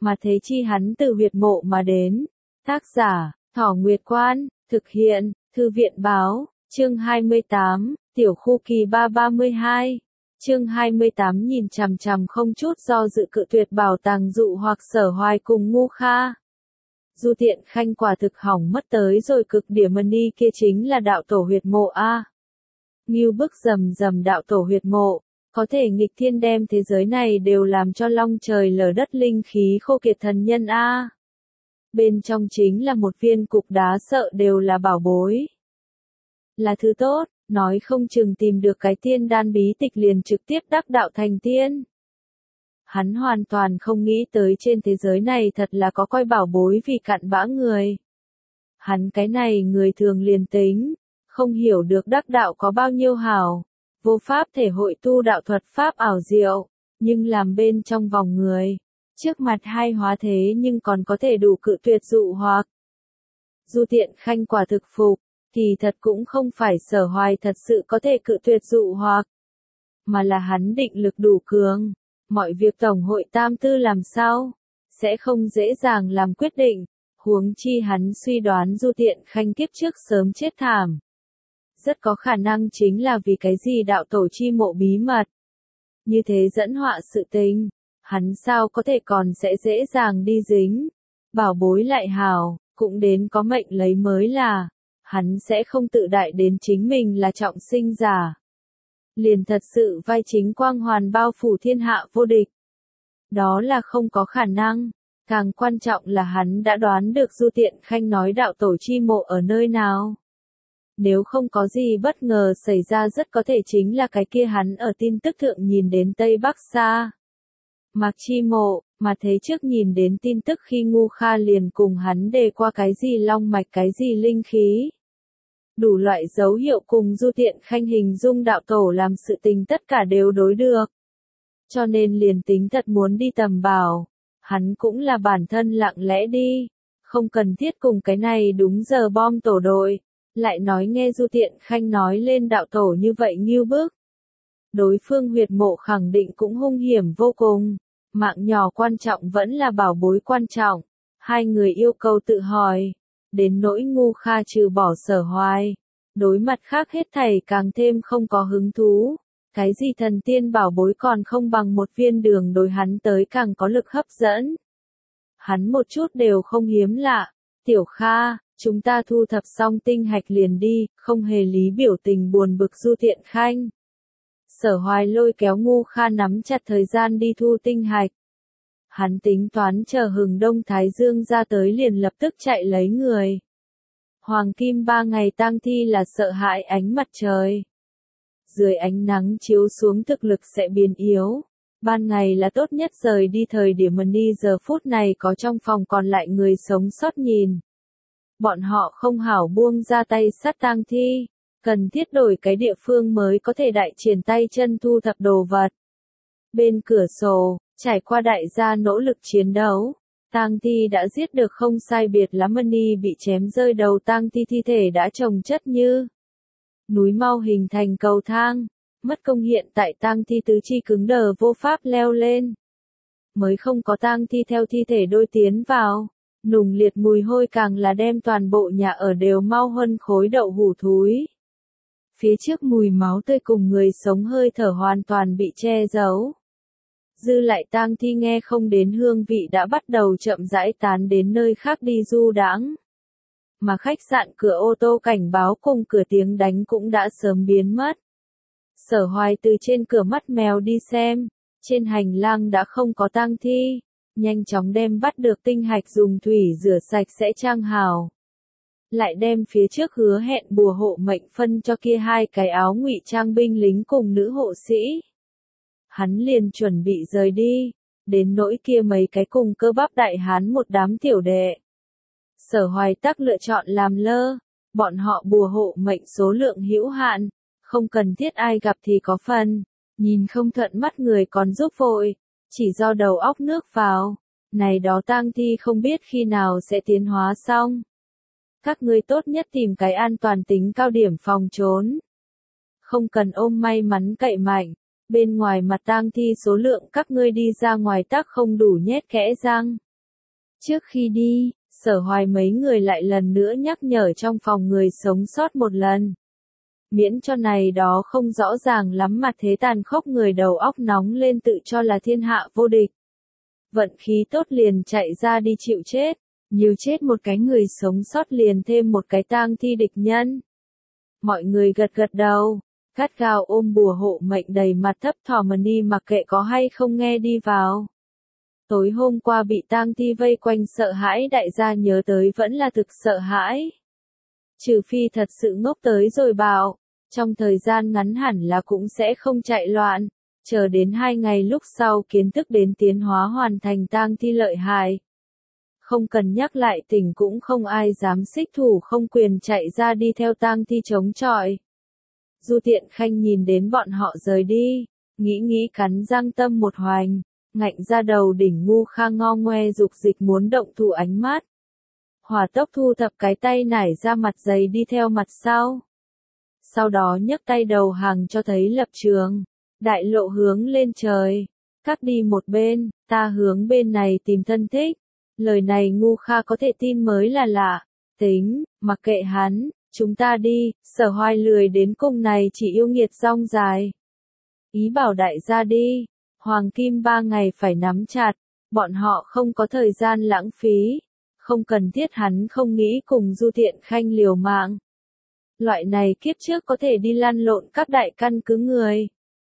mà thế chi hắn từ huyệt mộ mà đến. Tác giả, Thỏ Nguyệt Quan, thực hiện, Thư viện Báo, chương 28, tiểu khu kỳ 332. Chương 28 nhìn chằm chằm không chút do dự cự tuyệt bảo tàng dụ hoặc Sở Hoài cùng Ngu Kha. Du Tiện Khanh quả thực hỏng mất tới rồi cực điểm ni kia chính là đạo tổ huyệt mộ a. Ngưu bức rầm rầm đạo tổ huyệt mộ, có thể nghịch thiên đem thế giới này đều làm cho long trời lở đất linh khí khô kiệt thần nhân a. Bên trong chính là một viên cục đá sợ đều là bảo bối. Là thứ tốt, nói không chừng tìm được cái tiên đan bí tịch liền trực tiếp đắc đạo thành tiên. Hắn hoàn toàn không nghĩ tới trên thế giới này thật là có coi bảo bối vì cặn bã người. Hắn cái này người thường liền tính, không hiểu được đắc đạo có bao nhiêu hảo, vô pháp thể hội tu đạo thuật pháp ảo diệu, nhưng làm bên trong vòng người, trước mặt hai hóa thế nhưng còn có thể đủ cự tuyệt dụ hoặc. Du Tiện Khanh quả thực phục, thì thật cũng không phải Sở Hoài thật sự có thể cự tuyệt dụ hoặc, mà là hắn định lực đủ cường, mọi việc tổng hội tam tư làm sao, sẽ không dễ dàng làm quyết định, huống chi hắn suy đoán Du Tiện Khanh kiếp trước sớm chết thảm. Rất có khả năng chính là vì cái gì đạo tổ chi mộ bí mật. Như thế dẫn họa sự tình, hắn sao có thể còn sẽ dễ dàng đi dính. Bảo bối lại hào, cũng đến có mệnh lấy mới là, hắn sẽ không tự đại đến chính mình là trọng sinh giả. Liền thật sự vai chính quang hoàn bao phủ thiên hạ vô địch. Đó là không có khả năng, càng quan trọng là hắn đã đoán được Du Tiện Khanh nói đạo tổ chi mộ ở nơi nào. Nếu không có gì bất ngờ xảy ra rất có thể chính là cái kia hắn ở tin tức thượng nhìn đến Tây Bắc xa. Mạc chi mộ, mà thế trước nhìn đến tin tức khi Ngu Kha liền cùng hắn đề qua cái gì long mạch cái gì linh khí. Đủ loại dấu hiệu cùng Du Tiện Khanh hình dung đạo tổ làm sự tình tất cả đều đối được. Cho nên liền tính thật muốn đi tầm bảo, hắn cũng là bản thân lặng lẽ đi, không cần thiết cùng cái này đúng giờ bom tổ đội. Lại nói nghe Du Tiện Khanh nói lên đạo tổ như vậy ngưu bức. Đối phương huyệt mộ khẳng định cũng hung hiểm vô cùng, mạng nhỏ quan trọng vẫn là bảo bối quan trọng, hai người yêu cầu tự hỏi, đến nỗi Ngu Kha trừ bỏ Sở Hoài, đối mặt khác hết thảy càng thêm không có hứng thú, cái gì thần tiên bảo bối còn không bằng một viên đường đối hắn tới càng có lực hấp dẫn. Hắn một chút đều không hiếm lạ, Tiểu Kha, chúng ta thu thập xong tinh hạch liền đi, không hề lý biểu tình buồn bực Du Tiện Khanh. Sở Hoài lôi kéo Ngu Kha nắm chặt thời gian đi thu tinh hạch. Hắn tính toán chờ hừng đông Thái Dương ra tới liền lập tức chạy lấy người. Hoàng kim 3 ngày tang thi là sợ hãi ánh mặt trời. Dưới ánh nắng chiếu xuống thực lực sẽ biến yếu. Ban ngày là tốt nhất rời đi thời điểm ni giờ phút này có trong phòng còn lại người sống sót nhìn. Bọn họ không hảo buông ra tay sát tang thi, cần thiết đổi cái địa phương mới có thể đại triển tay chân thu thập đồ vật. Bên cửa sổ, trải qua đại gia nỗ lực chiến đấu, tang thi đã giết được không sai biệt lắm ni bị chém rơi đầu tang thi thi thể đã chồng chất như núi mau hình thành cầu thang, mất công hiện tại tang thi tứ chi cứng đờ vô pháp leo lên. Mới không có tang thi theo thi thể đôi tiến vào. Nùng liệt mùi hôi càng là đem toàn bộ nhà ở đều mau hơn khối đậu hủ thúi. Phía trước mùi máu tươi cùng người sống hơi thở hoàn toàn bị che giấu. Dư lại tang thi nghe không đến hương vị đã bắt đầu chậm rãi tán đến nơi khác đi du đãng. Mà khách sạn cửa ô tô cảnh báo cùng cửa tiếng đánh cũng đã sớm biến mất. Sở Hoài từ trên cửa mắt mèo đi xem, trên hành lang đã không có tang thi. Nhanh chóng đem bắt được tinh hạch dùng thủy rửa sạch sẽ trang hào. Lại đem phía trước hứa hẹn bùa hộ mệnh phân cho kia hai cái áo ngụy trang binh lính cùng nữ hộ sĩ. Hắn liền chuẩn bị rời đi, đến nỗi kia mấy cái cùng cơ bắp đại hán một đám tiểu đệ. Sở Hoài tắc lựa chọn làm lơ, bọn họ bùa hộ mệnh số lượng hữu hạn, không cần thiết ai gặp thì có phần, nhìn không thuận mắt người còn giúp vội. Chỉ do đầu óc nước vào, này đó tang thi không biết khi nào sẽ tiến hóa xong. Các ngươi tốt nhất tìm cái an toàn tính cao điểm phòng trốn. Không cần ôm may mắn cậy mạnh, bên ngoài mặt tang thi số lượng các ngươi đi ra ngoài tác không đủ nhét kẽ răng, Trước khi đi, Sở Hoài mấy người lại lần nữa nhắc nhở trong phòng người sống sót một lần. Miễn cho này đó không rõ ràng lắm mặt thế tàn khốc người đầu óc nóng lên tự cho là thiên hạ vô địch. Vận khí tốt liền chạy ra đi chịu chết, nhiều chết một cái người sống sót liền thêm một cái tang thi địch nhân. Mọi người gật gật đầu, gắt gao ôm bùa hộ mệnh đầy mặt thấp thỏm mà đi mặc kệ có hay không nghe đi vào. Tối hôm qua bị tang thi vây quanh sợ hãi đại gia nhớ tới vẫn là thực sợ hãi. Trừ phi thật sự ngốc tới rồi bảo, trong thời gian ngắn hẳn là cũng sẽ không chạy loạn, chờ đến 2 ngày lúc sau kiến thức đến tiến hóa hoàn thành tang thi lợi hại. Không cần nhắc lại tỉnh cũng không ai dám xích thủ không quyền chạy ra đi theo tang thi chống chọi. Du Tiện Khanh nhìn đến bọn họ rời đi, nghĩ cắn răng tâm một hoành, ngạnh ra đầu đỉnh ngu kha ngo ngoe dục dịch muốn động thủ ánh mắt. Hỏa tốc thu thập cái tay nải ra mặt giày đi theo mặt sau. Sau đó nhấc tay đầu hàng cho thấy lập trường, đại lộ hướng lên trời, cắt đi một bên, ta hướng bên này tìm thân thích. Lời này ngu kha có thể tin mới là lạ, tính, mặc kệ hắn, chúng ta đi, Sở Hoài lười đến cung này chỉ yêu nghiệt rong dài. Ý bảo đại gia đi, Hoàng Kim 3 ngày phải nắm chặt, bọn họ không có thời gian lãng phí, không cần thiết hắn không nghĩ cùng Du Tiện Khanh liều mạng. Loại này kiếp trước có thể đi lăn lộn các đại căn cứ người.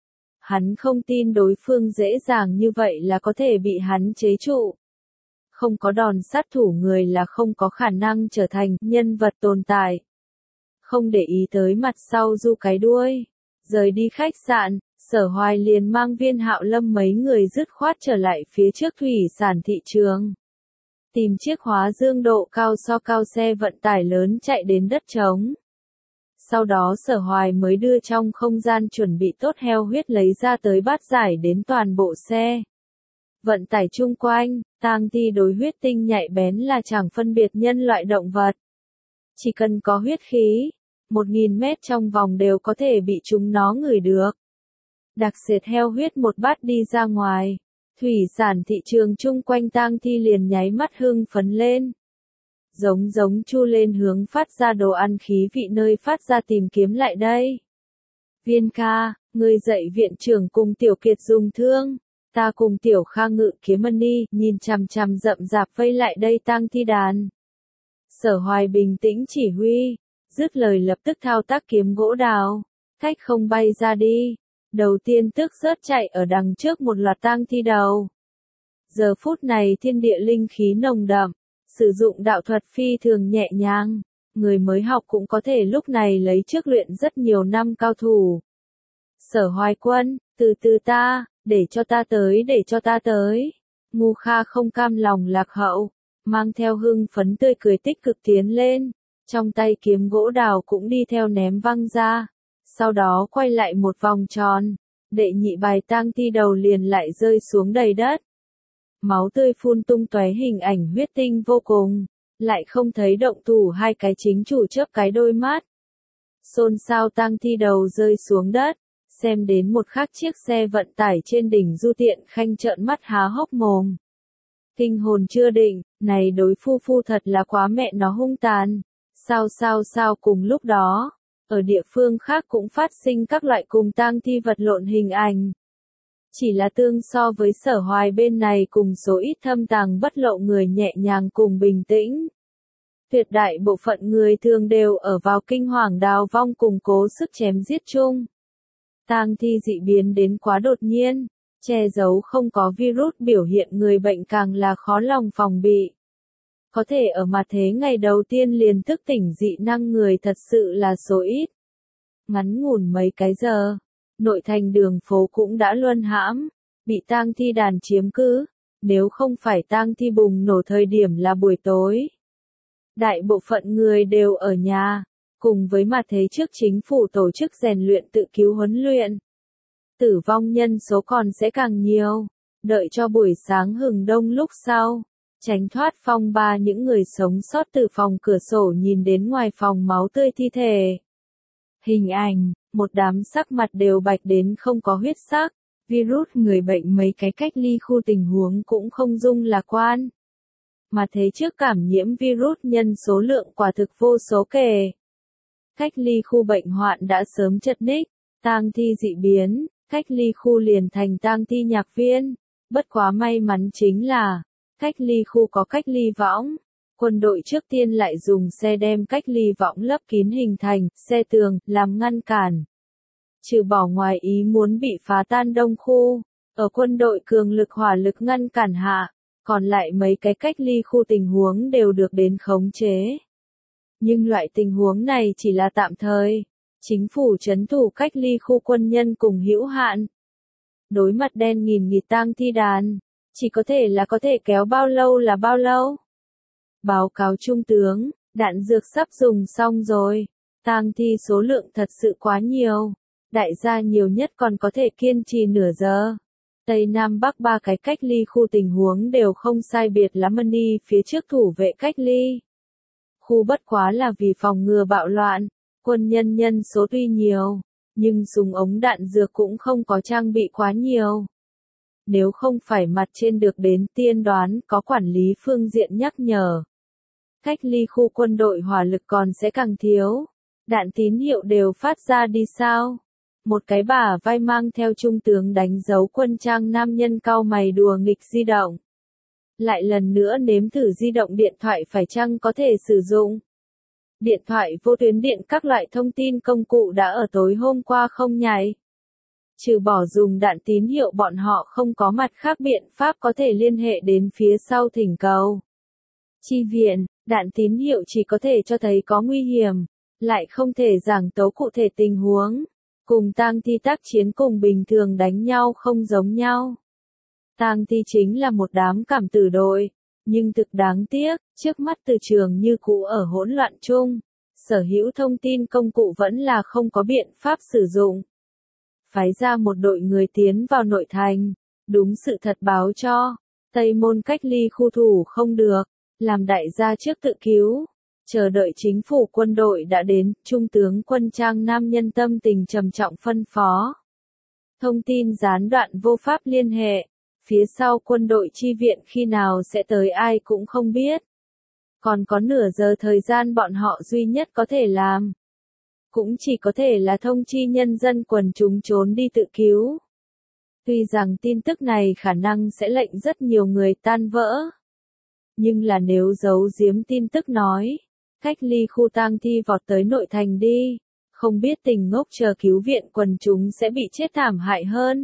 Hắn không tin đối phương dễ dàng như vậy là có thể bị hắn chế trụ. Không có đòn sát thủ người là không có khả năng trở thành nhân vật tồn tại. Không để ý tới mặt sau Du cái đuôi. Rời đi khách sạn, Sở Hoài liền mang Viên Hạo Lâm mấy người dứt khoát trở lại phía trước thủy sản thị trường. Tìm chiếc hóa dương độ cao so cao xe vận tải lớn chạy đến đất trống. Sau đó Sở Hoài mới đưa trong không gian chuẩn bị tốt heo huyết lấy ra tới bát giải đến toàn bộ xe. Vận tải chung quanh, tang thi đối huyết tinh nhạy bén là chẳng phân biệt nhân loại động vật. Chỉ cần có huyết khí, 1000 mét trong vòng đều có thể bị chúng nó ngửi được. Đặc sệt heo huyết một bát đi ra ngoài, thủy sản thị trường chung quanh tang thi liền nháy mắt hưng phấn lên. Giống chu lên hướng phát ra đồ ăn khí vị nơi phát ra tìm kiếm lại đây. Viên ca, người dạy viện trưởng cùng Tiểu Kiệt dùng thương, ta cùng Tiểu Kha ngự kiếm mân đi, nhìn chằm chằm rậm rạp vây lại đây tang thi đàn. Sở Hoài bình tĩnh chỉ huy, dứt lời lập tức thao tác kiếm gỗ đào, cách không bay ra đi. Đầu tiên tức rớt chạy ở đằng trước một loạt tang thi đầu. Giờ phút này thiên địa linh khí nồng đậm, sử dụng đạo thuật phi thường nhẹ nhàng, người mới học cũng có thể lúc này lấy trước luyện rất nhiều năm cao thủ. Sở Hoài Quân, từ từ ta, để cho ta tới. Ngu Kha không cam lòng lạc hậu, mang theo hưng phấn tươi cười tích cực tiến lên, trong tay kiếm gỗ đào cũng đi theo ném văng ra. Sau đó quay lại một vòng tròn, đệ nhị bài tang thi đầu liền lại rơi xuống đầy đất. Máu tươi phun tung tóe hình ảnh huyết tinh vô cùng, lại không thấy động thủ hai cái chính chủ chớp cái đôi mắt. Xôn xao tang thi đầu rơi xuống đất, xem đến một khắc chiếc xe vận tải trên đỉnh Du Tiện Khanh trợn mắt há hốc mồm. Kinh hồn chưa định, này đối phu thật là quá mẹ nó hung tàn. Sao cùng lúc đó. Ở địa phương khác cũng phát sinh các loại cùng tang thi vật lộn hình ảnh. Chỉ là tương so với Sở Hoài bên này cùng số ít thâm tàng bất lộ người nhẹ nhàng cùng bình tĩnh. Tuyệt đại bộ phận người thường đều ở vào kinh hoàng đào vong cùng cố sức chém giết chung. Tang thi dị biến đến quá đột nhiên, che giấu không có virus biểu hiện người bệnh càng là khó lòng phòng bị. Có thể ở mặt thế ngày đầu tiên liền thức tỉnh dị năng người thật sự là số ít. Ngắn ngủn mấy cái giờ, nội thành đường phố cũng đã luân hãm, bị tang thi đàn chiếm cứ, nếu không phải tang thi bùng nổ thời điểm là buổi tối. Đại bộ phận người đều ở nhà, cùng với mặt thế trước chính phủ tổ chức rèn luyện tự cứu huấn luyện. Tử vong nhân số còn sẽ càng nhiều, đợi cho buổi sáng hừng đông lúc sau. Tránh thoát phong ba những người sống sót từ phòng cửa sổ nhìn đến ngoài phòng máu tươi thi thể. Hình ảnh, một đám sắc mặt đều bạch đến không có huyết sắc, virus người bệnh mấy cái cách ly khu tình huống cũng không dung lạc quan. mà thế trước cảm nhiễm virus nhân số lượng quả thực vô số kể. Cách ly khu bệnh hoạn đã sớm chật ních, tang thi dị biến, cách ly khu liền thành tang thi nhạc viên. Bất quá may mắn chính là, cách ly khu có cách ly võng. Quân đội trước tiên lại dùng xe đem cách ly võng lấp kín hình thành, xe tường, làm ngăn cản. Trừ bỏ ngoài ý muốn bị phá tan đông khu, ở quân đội cường lực hỏa lực ngăn cản hạ, còn lại mấy cái cách ly khu tình huống đều được đến khống chế. Nhưng loại tình huống này chỉ là tạm thời, chính phủ trấn thủ cách ly khu quân nhân cùng hữu hạn. Đối mặt đen nghìn nghịt tang thi đàn, chỉ có thể kéo bao lâu là bao lâu. Báo cáo trung tướng, đạn dược sắp dùng xong rồi, tang thi số lượng thật sự quá nhiều, đại gia nhiều nhất còn có thể kiên trì nửa giờ. Tây Nam Bắc ba cái cách ly khu tình huống đều không sai biệt lắm, đi phía trước thủ vệ cách ly. Khu bất quá là vì phòng ngừa bạo loạn, quân nhân nhân số tuy nhiều, nhưng súng ống đạn dược cũng không có trang bị quá nhiều. Nếu không phải mặt trên được đến tiên đoán có quản lý phương diện nhắc nhở, cách ly khu quân đội hỏa lực còn sẽ càng thiếu. Đạn tín hiệu đều phát ra đi sao? Một cái bả vai mang theo trung tướng đánh dấu quân trang nam nhân cau mày đùa nghịch di động. Lại lần nữa nếm thử di động điện thoại phải chăng có thể sử dụng. Điện thoại vô tuyến điện các loại thông tin công cụ đã ở tối hôm qua không nhảy. Trừ bỏ dùng đạn tín hiệu bọn họ không có mặt khác biện pháp có thể liên hệ đến phía sau thỉnh cầu chi viện, đạn tín hiệu chỉ có thể cho thấy có nguy hiểm, lại không thể giảng tấu cụ thể tình huống. Cùng tang thi tác chiến cùng bình thường đánh nhau không giống nhau. Tang thi chính là một đám cảm tử đội, nhưng thực đáng tiếc, trước mắt từ trường như cũ ở hỗn loạn chung, sở hữu thông tin công cụ vẫn là không có biện pháp sử dụng. Phái ra một đội người tiến vào nội thành, đúng sự thật báo cho, Tây Môn cách ly khu thủ không được, làm đại gia trước tự cứu. Chờ đợi chính phủ quân đội đã đến, Trung tướng quân trang nam nhân tâm tình trầm trọng phân phó. Thông tin gián đoạn vô pháp liên hệ, phía sau quân đội chi viện khi nào sẽ tới ai cũng không biết. Còn có nửa giờ thời gian bọn họ duy nhất có thể làm. Cũng chỉ có thể là thông chi nhân dân quần chúng trốn đi tự cứu. Tuy rằng tin tức này khả năng sẽ lệnh rất nhiều người tan vỡ. Nhưng là nếu giấu giếm tin tức nói, cách ly khu tang thi vọt tới nội thành đi, không biết tình ngốc chờ cứu viện quần chúng sẽ bị chết thảm hại hơn.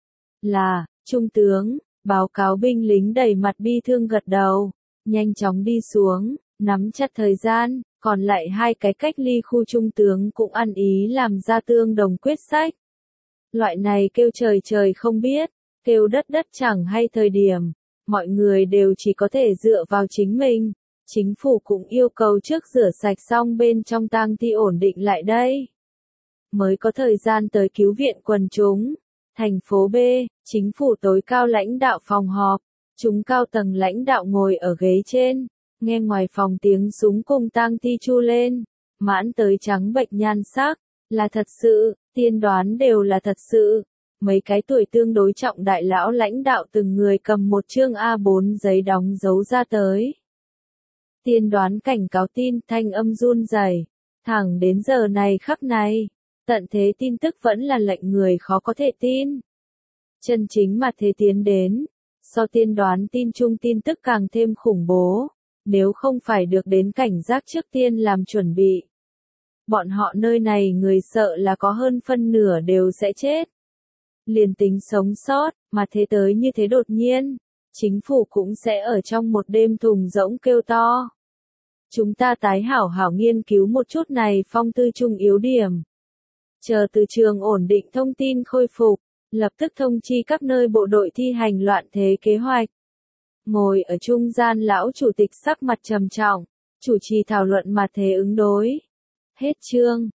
Là, trung tướng, báo cáo binh lính đầy mặt bi thương gật đầu, nhanh chóng đi xuống, nắm chặt thời gian, còn lại hai cái cách ly khu trung tướng cũng ăn ý làm ra tương đồng quyết sách. Loại này kêu trời trời không biết, kêu đất đất chẳng hay thời điểm, mọi người đều chỉ có thể dựa vào chính mình. Chính phủ cũng yêu cầu trước rửa sạch xong bên trong tang thi ổn định lại đây. Mới có thời gian tới cứu viện quần chúng. Thành phố B, chính phủ tối cao lãnh đạo phòng họp. Chúng cao tầng lãnh đạo ngồi ở ghế trên. Nghe ngoài phòng tiếng súng cùng tang thi chu lên. Mãn tới trắng bệch nhan sắc. Là thật sự, tiên đoán đều là thật sự. Mấy cái tuổi tương đối trọng đại lão lãnh đạo từng người cầm một chương A4 giấy đóng dấu ra tới. Tiên đoán cảnh cáo tin thanh âm run rẩy, thẳng đến giờ này khắc này, tận thế tin tức vẫn là lệnh người khó có thể tin. Chân chính mà thế tiến đến, so tiên đoán tin chung tin tức càng thêm khủng bố, nếu không phải được đến cảnh giác trước tiên làm chuẩn bị. Bọn họ nơi này người sợ là có hơn phân nửa đều sẽ chết. Liền tính sống sót, mà thế tới như thế đột nhiên, chính phủ cũng sẽ ở trong một đêm thùng rỗng kêu to. Chúng ta tái hảo hảo nghiên cứu một chút này phong tư chung yếu điểm. Chờ từ trường ổn định thông tin khôi phục, lập tức thông chi các nơi bộ đội thi hành loạn thế kế hoạch. Ngồi ở trung gian lão chủ tịch sắc mặt trầm trọng, chủ trì thảo luận mà thế ứng đối. Hết chương.